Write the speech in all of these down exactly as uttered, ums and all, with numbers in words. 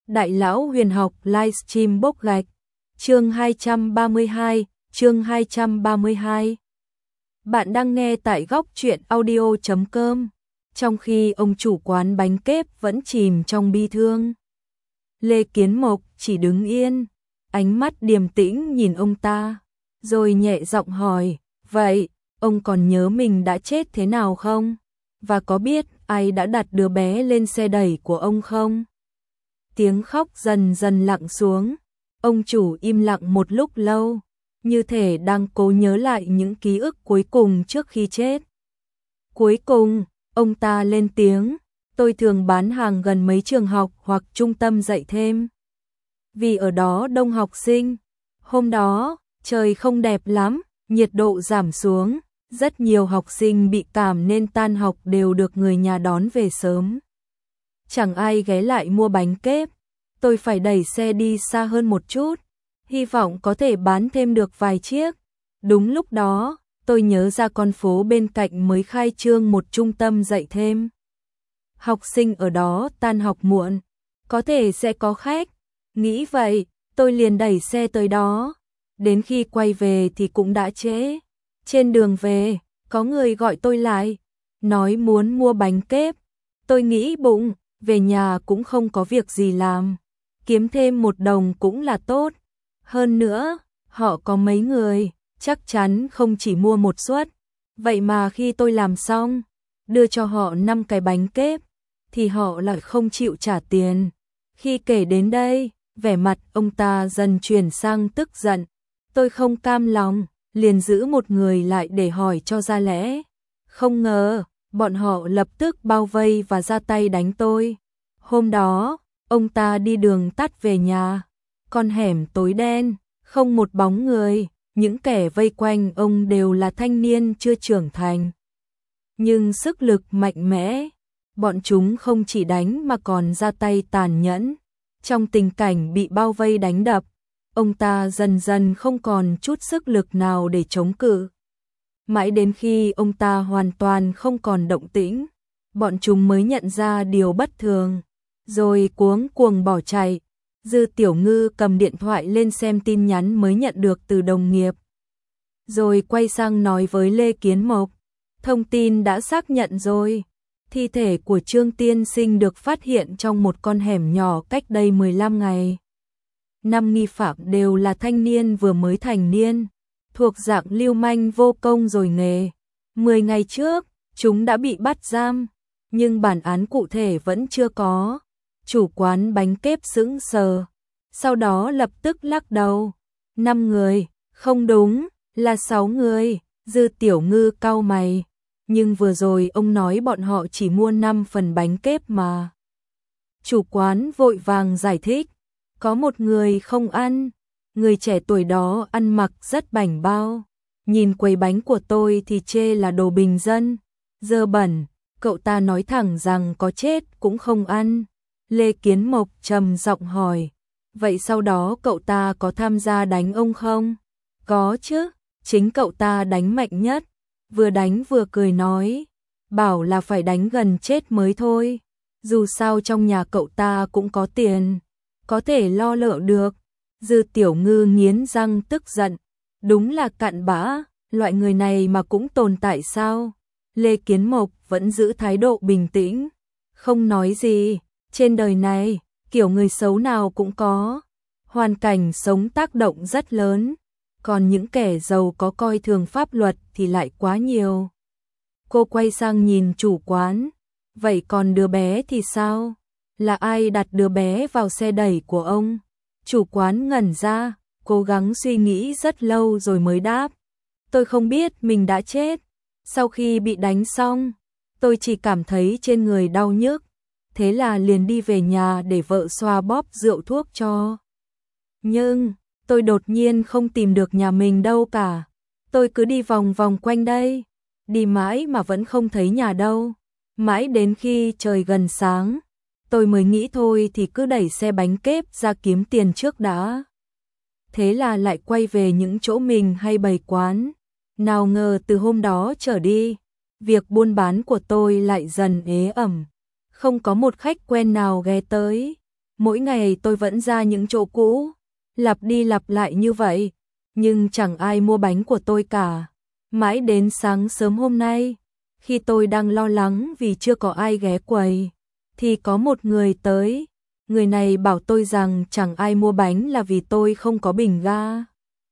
Đại lão huyền học livestream bốc gạch. Chương hai trăm ba mươi hai, chương hai trăm ba mươi hai. Bạn đang nghe tại góc truyện audio chấm com. Trong khi ông chủ quán bánh kép vẫn chìm trong bi thương, Lê Kiến Mộc chỉ đứng yên, ánh mắt điềm tĩnh nhìn ông ta, rồi nhẹ giọng hỏi, vậy, ông còn nhớ mình đã chết thế nào không? Và có biết ai đã đặt đứa bé lên xe đẩy của ông không? Tiếng khóc dần dần lặng xuống, ông chủ im lặng một lúc lâu, như thể đang cố nhớ lại những ký ức cuối cùng trước khi chết. Cuối cùng, ông ta lên tiếng, tôi thường bán hàng gần mấy trường học hoặc trung tâm dạy thêm. Vì ở đó đông học sinh. Hôm đó, trời không đẹp lắm, nhiệt độ giảm xuống, rất nhiều học sinh bị cảm nên tan học đều được người nhà đón về sớm. Chẳng ai ghé lại mua bánh kép, tôi phải đẩy xe đi xa hơn một chút, hy vọng có thể bán thêm được vài chiếc. Đúng lúc đó, tôi nhớ ra con phố bên cạnh mới khai trương một trung tâm dạy thêm. Học sinh ở đó tan học muộn, có thể sẽ có khách. Nghĩ vậy, tôi liền đẩy xe tới đó. Đến khi quay về thì cũng đã trễ. Trên đường về, có người gọi tôi lại, nói muốn mua bánh kép. Tôi nghĩ bụng, về nhà cũng không có việc gì làm, kiếm thêm một đồng cũng là tốt. Hơn nữa, họ có mấy người, chắc chắn không chỉ mua một suất. Vậy mà khi tôi làm xong, đưa cho họ năm cái bánh kép, thì họ lại không chịu trả tiền. Khi kể đến đây, vẻ mặt ông ta dần chuyển sang tức giận. Tôi không cam lòng, liền giữ một người lại để hỏi cho ra lẽ. Không ngờ, bọn họ lập tức bao vây và ra tay đánh tôi. Hôm đó, ông ta đi đường tắt về nhà. Con hẻm tối đen, không một bóng người, những kẻ vây quanh ông đều là thanh niên chưa trưởng thành. Nhưng sức lực mạnh mẽ, bọn chúng không chỉ đánh mà còn ra tay tàn nhẫn. Trong tình cảnh bị bao vây đánh đập, ông ta dần dần không còn chút sức lực nào để chống cự. Mãi đến khi ông ta hoàn toàn không còn động tĩnh, bọn chúng mới nhận ra điều bất thường, rồi cuống cuồng bỏ chạy. Dư Tiểu Ngư cầm điện thoại lên xem tin nhắn mới nhận được từ đồng nghiệp, rồi quay sang nói với Lê Kiến Mộc, thông tin đã xác nhận rồi. Thi thể của Trương Tiên Sinh được phát hiện trong một con hẻm nhỏ cách đây mười lăm ngày. Năm nghi phạm đều là thanh niên vừa mới thành niên, thuộc dạng lưu manh vô công rồi nghề. Mười ngày trước, chúng đã bị bắt giam, nhưng bản án cụ thể vẫn chưa có. Chủ quán bánh kép sững sờ, sau đó lập tức lắc đầu. Năm người, không đúng, là sáu người. Dư Tiểu Ngư cau mày. Nhưng vừa rồi ông nói bọn họ chỉ mua năm phần bánh kép mà. Chủ quán vội vàng giải thích, có một người không ăn. Người trẻ tuổi đó ăn mặc rất bảnh bao, nhìn quầy bánh của tôi thì chê là đồ bình dân, dơ bẩn. Cậu ta nói thẳng rằng có chết cũng không ăn. Lê Kiến Mộc trầm giọng hỏi, vậy sau đó cậu ta có tham gia đánh ông không? Có chứ, chính cậu ta đánh mạnh nhất. Vừa đánh vừa cười nói, bảo là phải đánh gần chết mới thôi. Dù sao trong nhà cậu ta cũng có tiền, có thể lo lợ được. Dư Tiểu Ngư nghiến răng tức giận, đúng là cặn bã, loại người này mà cũng tồn tại sao? Lê Kiến Mộc vẫn giữ thái độ bình tĩnh, không nói gì. Trên đời này, kiểu người xấu nào cũng có, hoàn cảnh sống tác động rất lớn, còn những kẻ giàu có coi thường pháp luật thì lại quá nhiều. Cô quay sang nhìn chủ quán, vậy còn đứa bé thì sao? Là ai đặt đứa bé vào xe đẩy của ông? Chủ quán ngẩn ra, cố gắng suy nghĩ rất lâu rồi mới đáp, tôi không biết mình đã chết. Sau khi bị đánh xong, tôi chỉ cảm thấy trên người đau nhức, thế là liền đi về nhà để vợ xoa bóp rượu thuốc cho. Nhưng, tôi đột nhiên không tìm được nhà mình đâu cả. Tôi cứ đi vòng vòng quanh đây, đi mãi mà vẫn không thấy nhà đâu. Mãi đến khi trời gần sáng, tôi mới nghĩ thôi thì cứ đẩy xe bánh kép ra kiếm tiền trước đã. Thế là lại quay về những chỗ mình hay bày quán. Nào ngờ từ hôm đó trở đi, việc buôn bán của tôi lại dần ế ẩm. Không có một khách quen nào ghé tới. Mỗi ngày tôi vẫn ra những chỗ cũ, lặp đi lặp lại như vậy, nhưng chẳng ai mua bánh của tôi cả. Mãi đến sáng sớm hôm nay, khi tôi đang lo lắng vì chưa có ai ghé quầy, thì có một người tới. Người này bảo tôi rằng chẳng ai mua bánh là vì tôi không có bình ga.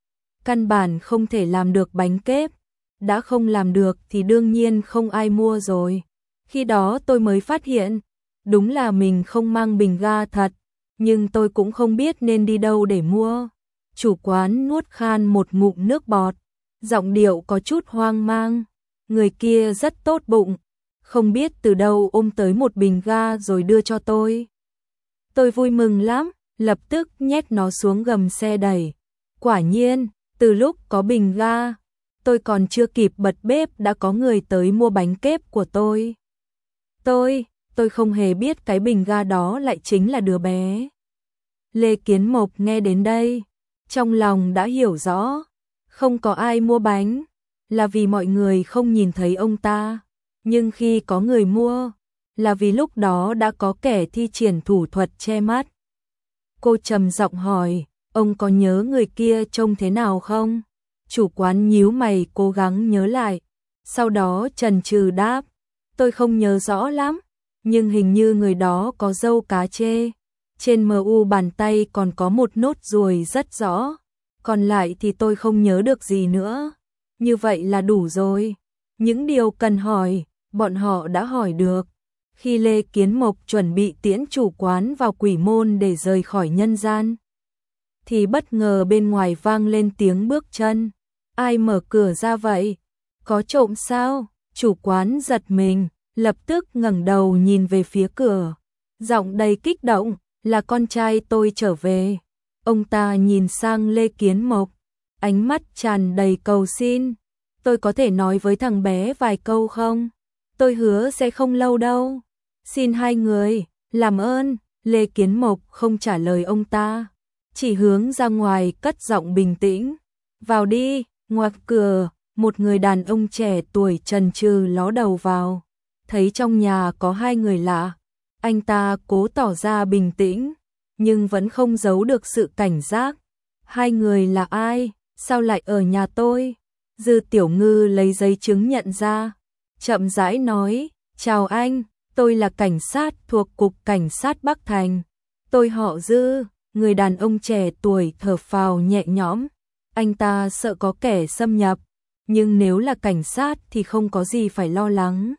Căn bản không thể làm được bánh kép. Đã không làm được thì đương nhiên không ai mua rồi. Khi đó tôi mới phát hiện, đúng là mình không mang bình ga thật, nhưng tôi cũng không biết nên đi đâu để mua. Chủ quán nuốt khan một ngụm nước bọt, giọng điệu có chút hoang mang. Người kia rất tốt bụng, không biết từ đâu ôm tới một bình ga rồi đưa cho tôi. Tôi vui mừng lắm, lập tức nhét nó xuống gầm xe đẩy. Quả nhiên, từ lúc có bình ga, tôi còn chưa kịp bật bếp đã có người tới mua bánh kép của tôi. Tôi, tôi không hề biết cái bình ga đó lại chính là đứa bé. Lê Kiến Mộc nghe đến đây, trong lòng đã hiểu rõ, không có ai mua bánh, là vì mọi người không nhìn thấy ông ta. Nhưng khi có người mua, là vì lúc đó đã có kẻ thi triển thủ thuật che mắt. Cô trầm giọng hỏi, ông có nhớ người kia trông thế nào không? Chủ quán nhíu mày cố gắng nhớ lại, sau đó chần chừ đáp, tôi không nhớ rõ lắm, nhưng hình như người đó có râu cá trê, trên mu bàn tay còn có một nốt ruồi rất rõ, còn lại thì tôi không nhớ được gì nữa. Như vậy là đủ rồi. Những điều cần hỏi, bọn họ đã hỏi được. Khi Lê Kiến Mộc chuẩn bị tiễn chủ quán vào quỷ môn để rời khỏi nhân gian, thì bất ngờ bên ngoài vang lên tiếng bước chân. Ai mở cửa ra vậy? Có trộm sao? Chủ quán giật mình, lập tức ngẩng đầu nhìn về phía cửa. Giọng đầy kích động, là con trai tôi trở về. Ông ta nhìn sang Lê Kiến Mộc, ánh mắt tràn đầy cầu xin. Tôi có thể nói với thằng bé vài câu không? Tôi hứa sẽ không lâu đâu. Xin hai người, làm ơn. Lê Kiến Mộc không trả lời ông ta, chỉ hướng ra ngoài cất giọng bình tĩnh. Vào đi. Ngoặt cửa, một người đàn ông trẻ tuổi chần chừ ló đầu vào. Thấy trong nhà có hai người lạ, anh ta cố tỏ ra bình tĩnh, nhưng vẫn không giấu được sự cảnh giác. Hai người là ai? Sao lại ở nhà tôi? Dư Tiểu Ngư lấy giấy chứng nhận ra, chậm rãi nói, chào anh, tôi là cảnh sát thuộc Cục Cảnh sát Bắc Thành. Tôi họ Dư. Người đàn ông trẻ tuổi thở phào nhẹ nhõm. Anh ta sợ có kẻ xâm nhập, nhưng nếu là cảnh sát thì không có gì phải lo lắng.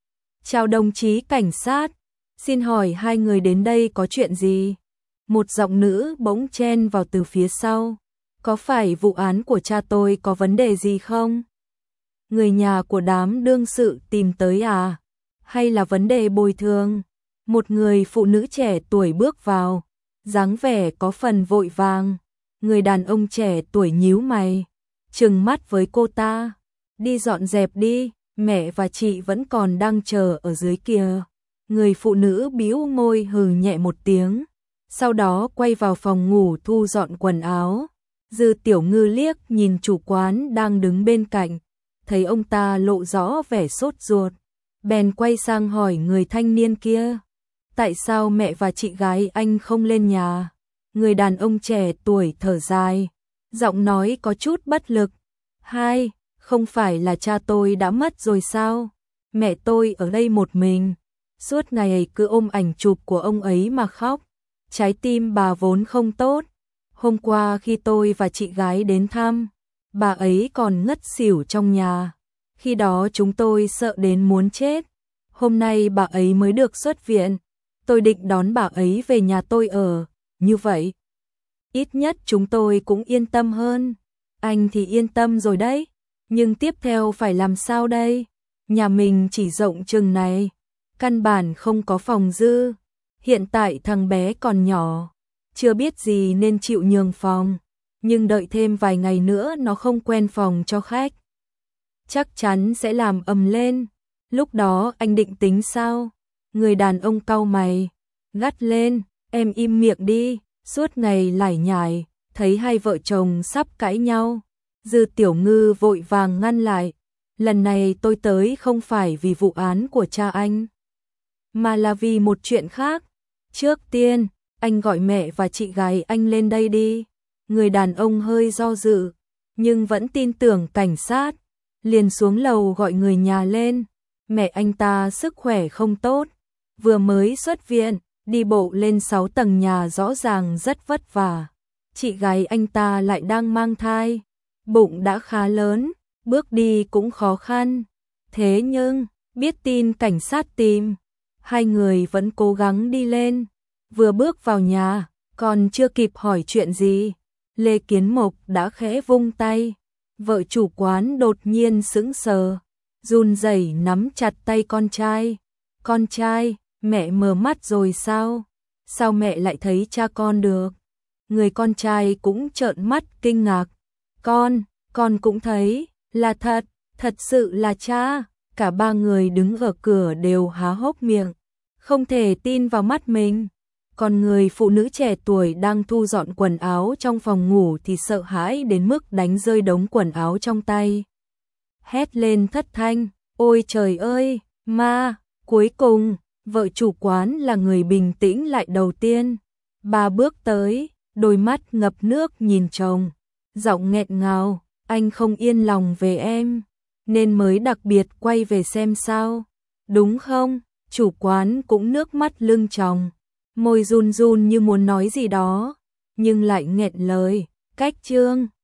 Chào đồng chí cảnh sát, xin hỏi hai người đến đây có chuyện gì? Một giọng nữ bỗng chen vào từ phía sau. Có phải vụ án của cha tôi có vấn đề gì không? Người nhà của đám đương sự tìm tới à? Hay là vấn đề bồi thường? Một người phụ nữ trẻ tuổi bước vào, dáng vẻ có phần vội vàng. Người đàn ông trẻ tuổi nhíu mày, trừng mắt với cô ta. Đi dọn dẹp đi, mẹ và chị vẫn còn đang chờ ở dưới kia. Người phụ nữ bĩu môi hừ nhẹ một tiếng, sau đó quay vào phòng ngủ thu dọn quần áo. Dư Tiểu Ngư liếc nhìn chủ quán đang đứng bên cạnh, thấy ông ta lộ rõ vẻ sốt ruột, bèn quay sang hỏi người thanh niên kia, tại sao mẹ và chị gái anh không lên nhà? Người đàn ông trẻ tuổi thở dài, giọng nói có chút bất lực. Hai, không phải là cha tôi đã mất rồi sao? Mẹ tôi ở đây một mình, suốt ngày cứ ôm ảnh chụp của ông ấy mà khóc. Trái tim bà vốn không tốt. Hôm qua khi tôi và chị gái đến thăm, bà ấy còn ngất xỉu trong nhà. Khi đó chúng tôi sợ đến muốn chết. Hôm nay bà ấy mới được xuất viện. Tôi định đón bà ấy về nhà tôi ở. Như vậy, ít nhất chúng tôi cũng yên tâm hơn. Anh thì yên tâm rồi đấy. Nhưng tiếp theo phải làm sao đây? Nhà mình chỉ rộng chừng này, căn bản không có phòng dư. Hiện tại thằng bé còn nhỏ, chưa biết gì nên chịu nhường phòng. Nhưng đợi thêm vài ngày nữa nó không quen phòng cho khách, chắc chắn sẽ làm ầm lên. Lúc đó anh định tính sao? Người đàn ông cau mày, gắt lên, em im miệng đi, suốt ngày lải nhải. Thấy hai vợ chồng sắp cãi nhau, Dư Tiểu Ngư vội vàng ngăn lại. Lần này tôi tới không phải vì vụ án của cha anh, mà là vì một chuyện khác. Trước tiên, anh gọi mẹ và chị gái anh lên đây đi. Người đàn ông hơi do dự, nhưng vẫn tin tưởng cảnh sát, liền xuống lầu gọi người nhà lên. Mẹ anh ta sức khỏe không tốt, vừa mới xuất viện, đi bộ lên sáu tầng nhà rõ ràng rất vất vả. Chị gái anh ta lại đang mang thai, bụng đã khá lớn, bước đi cũng khó khăn. Thế nhưng, biết tin cảnh sát tìm, hai người vẫn cố gắng đi lên. Vừa bước vào nhà, còn chưa kịp hỏi chuyện gì, Lê Kiến Mộc đã khẽ vung tay. Vợ chủ quán đột nhiên sững sờ, run rẩy nắm chặt tay con trai. Con trai, mẹ mờ mắt rồi sao? Sao mẹ lại thấy cha con được? Người con trai cũng trợn mắt kinh ngạc. Con, con cũng thấy, là thật, thật sự là cha. Cả ba người đứng ở cửa đều há hốc miệng, không thể tin vào mắt mình. Còn người phụ nữ trẻ tuổi đang thu dọn quần áo trong phòng ngủ thì sợ hãi đến mức đánh rơi đống quần áo trong tay. Hét lên thất thanh, ôi trời ơi, ma! Cuối cùng, vợ chủ quán là người bình tĩnh lại đầu tiên. Bà bước tới, đôi mắt ngập nước nhìn chồng, giọng nghẹn ngào, anh không yên lòng về em, nên mới đặc biệt quay về xem sao. Đúng không? Chủ quán cũng nước mắt lưng tròng, môi run run như muốn nói gì đó, nhưng lại nghẹn lời. Cách Trương